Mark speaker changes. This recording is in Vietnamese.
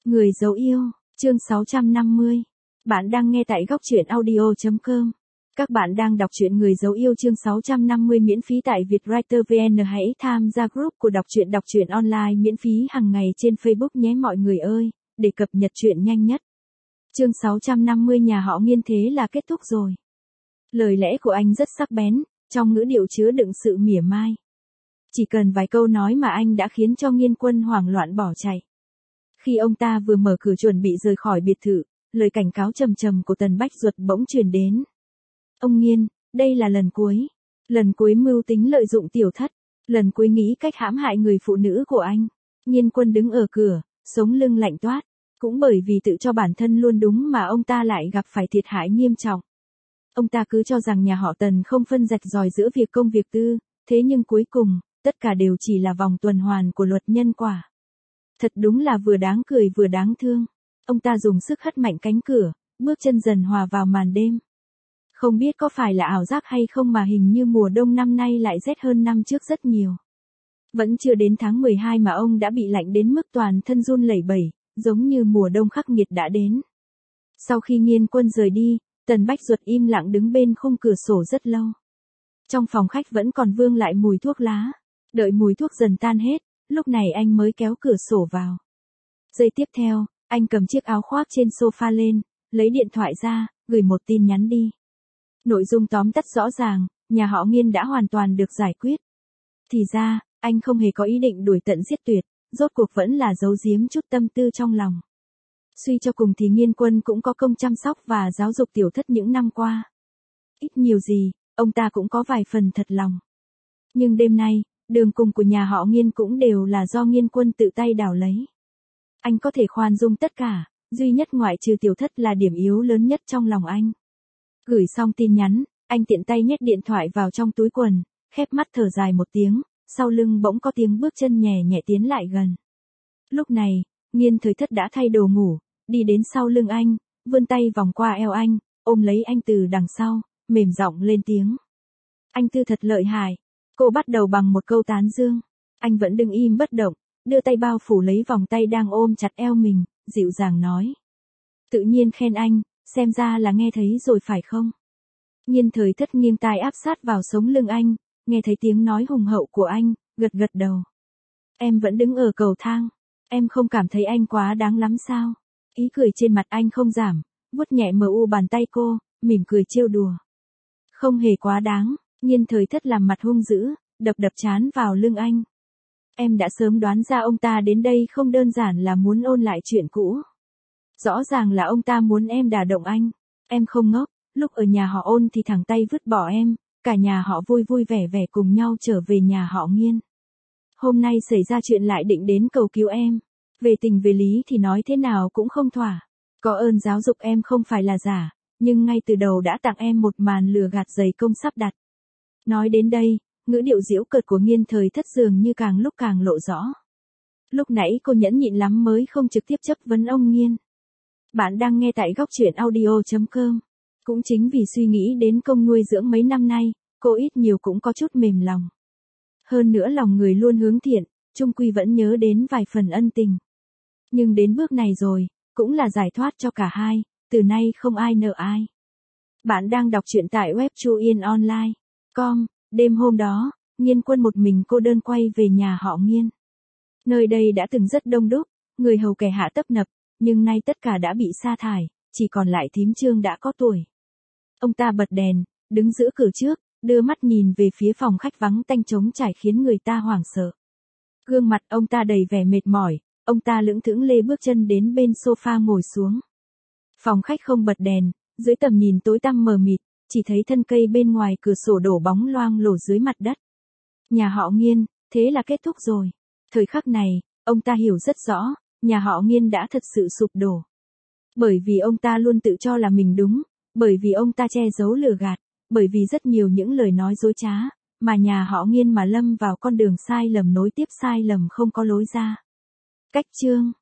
Speaker 1: Người dấu yêu, chương 650. Bạn đang nghe tại góc truyện audio.com. Các bạn đang đọc truyện Người dấu yêu chương 650 miễn phí tại Vietwriter VN. Hãy tham gia group của đọc truyện online miễn phí hàng ngày trên Facebook nhé mọi người ơi, để cập nhật truyện nhanh nhất. Chương 650 nhà họ Nghiên thế là kết thúc rồi. Lời lẽ của anh rất sắc bén, trong ngữ điệu chứa đựng sự mỉa mai. Chỉ cần vài câu nói mà anh đã khiến cho Nghiên Quân hoảng loạn bỏ chạy. Khi ông ta vừa mở cửa chuẩn bị rời khỏi biệt thự, lời cảnh cáo trầm trầm của Tần Bách Duật bỗng truyền đến. Ông Nghiên, đây là lần cuối mưu tính lợi dụng tiểu thất, lần cuối nghĩ cách hãm hại người phụ nữ của anh. Nghiên Quân đứng ở cửa, sống lưng lạnh toát, cũng bởi vì tự cho bản thân luôn đúng mà ông ta lại gặp phải thiệt hại nghiêm trọng. Ông ta cứ cho rằng nhà họ Tần không phân rạch ròi giữa việc công việc tư, thế nhưng cuối cùng, tất cả đều chỉ là vòng tuần hoàn của luật nhân quả. Thật đúng là vừa đáng cười vừa đáng thương. Ông ta dùng sức hất mạnh cánh cửa, bước chân dần hòa vào màn đêm. Không biết có phải là ảo giác hay không mà hình như mùa đông năm nay lại rét hơn năm trước rất nhiều. Vẫn chưa đến tháng 12 mà ông đã bị lạnh đến mức toàn thân run lẩy bẩy, giống như mùa đông khắc nghiệt đã đến. Sau khi Nghiên Quân rời đi, Tần Bách Duật im lặng đứng bên khung cửa sổ rất lâu. Trong phòng khách vẫn còn vương lại mùi thuốc lá. Đợi mùi thuốc dần tan hết, lúc này anh mới kéo cửa sổ vào. Giây tiếp theo, anh cầm chiếc áo khoác trên sofa lên, lấy điện thoại ra, gửi một tin nhắn đi. Nội dung tóm tắt rõ ràng, nhà họ Nghiên đã hoàn toàn được giải quyết. Thì ra, anh không hề có ý định đuổi tận giết tuyệt, rốt cuộc vẫn là giấu giếm chút tâm tư trong lòng. Suy cho cùng thì Nghiên Quân cũng có công chăm sóc và giáo dục tiểu thất những năm qua. Ít nhiều gì, ông ta cũng có vài phần thật lòng. Nhưng đêm nay, đường cùng của nhà họ Nghiên cũng đều là do Nghiên Quân tự tay đào lấy. Anh có thể khoan dung tất cả, duy nhất ngoại trừ tiểu thất là điểm yếu lớn nhất trong lòng anh. Gửi xong tin nhắn, anh tiện tay nhét điện thoại vào trong túi quần, khép mắt thở dài một tiếng, sau lưng bỗng có tiếng bước chân nhẹ nhẹ tiến lại gần. Lúc này, Nghiên Thời Thất đã thay đồ ngủ, đi đến sau lưng anh, vươn tay vòng qua eo anh, ôm lấy anh từ đằng sau, mềm giọng lên tiếng. Anh Tư thật lợi hại. Cô bắt đầu bằng một câu tán dương. Anh vẫn đứng im bất động, đưa tay bao phủ lấy vòng tay đang ôm chặt eo mình, dịu dàng nói. Tự nhiên khen anh, xem ra là nghe thấy rồi phải không? Nghiên Thời Thất nghiêng tai áp sát vào sống lưng anh, nghe thấy tiếng nói hùng hậu của anh, gật gật đầu. Em vẫn đứng ở cầu thang, em không cảm thấy anh quá đáng lắm sao? Ý cười trên mặt anh không giảm, vuốt nhẹ mờ u bàn tay cô, mỉm cười trêu đùa. Không hề quá đáng. Nghiên Thời Thất làm mặt hung dữ, đập trán vào lưng anh. Em đã sớm đoán ra ông ta đến đây không đơn giản là muốn ôn lại chuyện cũ. Rõ ràng là ông ta muốn em đả động anh. Em không ngốc, lúc ở nhà họ Ôn thì thẳng tay vứt bỏ em, cả nhà họ vui vui vẻ vẻ cùng nhau trở về nhà họ Nghiên. Hôm nay xảy ra chuyện lại định đến cầu cứu em. Về tình về lý thì nói thế nào cũng không thỏa. Có ơn giáo dục em không phải là giả, nhưng ngay từ đầu đã tặng em một màn lừa gạt dày công sắp đặt. Nói đến đây, ngữ điệu giễu cợt của Nghiên Thời Thất dường như càng lúc càng lộ rõ. Lúc nãy cô nhẫn nhịn lắm mới không trực tiếp chất vấn ông Nghiên. Bạn đang nghe tại góc truyện audio.com. Cũng chính vì suy nghĩ đến công nuôi dưỡng mấy năm nay, cô ít nhiều cũng có chút mềm lòng. Hơn nữa lòng người luôn hướng thiện, chung quy vẫn nhớ đến vài phần ân tình. Nhưng đến bước này rồi, cũng là giải thoát cho cả hai, từ nay không ai nợ ai. Bạn đang đọc truyện tại web chuyenonline.com. Đêm hôm đó, Nghiên Quân một mình cô đơn quay về nhà họ Nghiên. Nơi đây đã từng rất đông đúc, người hầu kẻ hạ tấp nập, nhưng nay tất cả đã bị sa thải, chỉ còn lại thím Trương đã có tuổi. Ông ta bật đèn, đứng giữa cửa trước, đưa mắt nhìn về phía phòng khách vắng tanh trống trải khiến người ta hoảng sợ. Gương mặt ông ta đầy vẻ mệt mỏi, ông ta lững thững lê bước chân đến bên sofa ngồi xuống. Phòng khách không bật đèn, dưới tầm nhìn tối tăm mờ mịt, chỉ thấy thân cây bên ngoài cửa sổ đổ bóng loang lổ dưới mặt đất. Nhà họ Nghiên, thế là kết thúc rồi. Thời khắc này, ông ta hiểu rất rõ, nhà họ Nghiên đã thật sự sụp đổ. Bởi vì ông ta luôn tự cho là mình đúng, bởi vì ông ta che giấu lừa gạt, bởi vì rất nhiều những lời nói dối trá, mà nhà họ Nghiên mà lâm vào con đường sai lầm nối tiếp sai lầm không có lối ra. Cách chương